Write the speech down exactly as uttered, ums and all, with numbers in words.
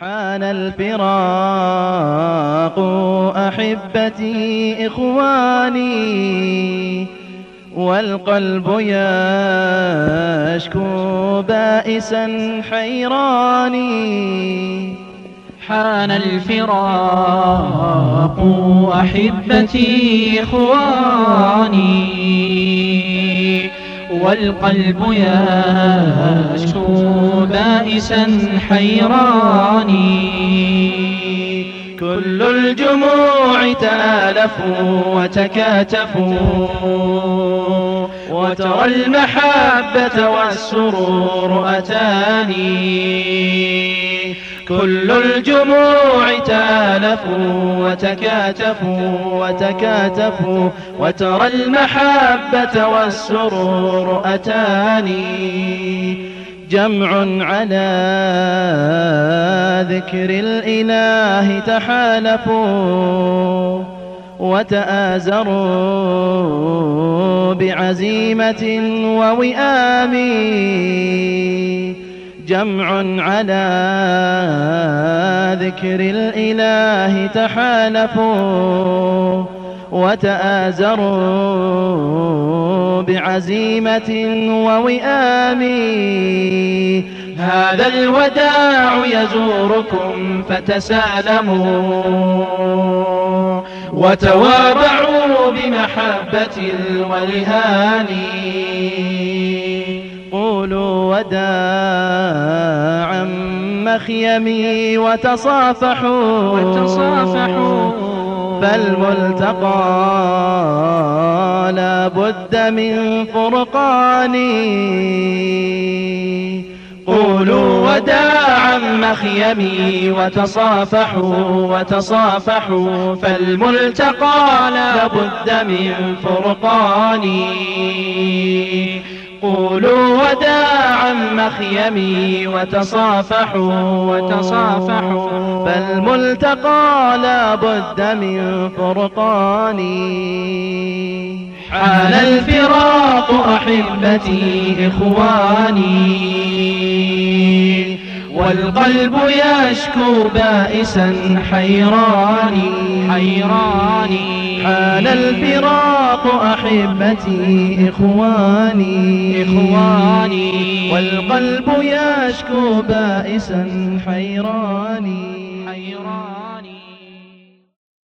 حان الفراق أحبتي إخواني، والقلب يشكو بائسا حيراني. حان الفراق أحبتي إخواني، والقلب يشكو بائسا حيراني. كل الجموع تآلفوا وتكاتفوا، وترى المحبة والسرور أتاني. كل الجموع تآلفوا وتكاتفوا وتكاتفوا، وترى المحبة والسرور أتاني. جمع على ذكر الإله تحالفوا، وتآزروا بعزيمة ووئام. جمع على ذكر الإله تحالفوا، وتآزروا بعزيمة ووئام. هذا الوداع يزوركم فتسالموا، وتوابعوا بمحبة والهان. قولوا وداعا مخيمي وتصافحوا، وتصافحوا فالملتقى لا بد من فرقان. قولوا وداعا مخيمي وتصافحوا وتصافحوا، فالملتقى لا بد من فرقان. قولوا وداعا مخيمي وتصافحوا وتصافحوا، فالملتقى لا بد من فرقان. حان الفراق أحبتي إخواني، والقلب يشكو بائسا حيراني حيراني. حان الفراق أحبتي إخواني إخواني، والقلب يشكو بائسا حيراني حيراني.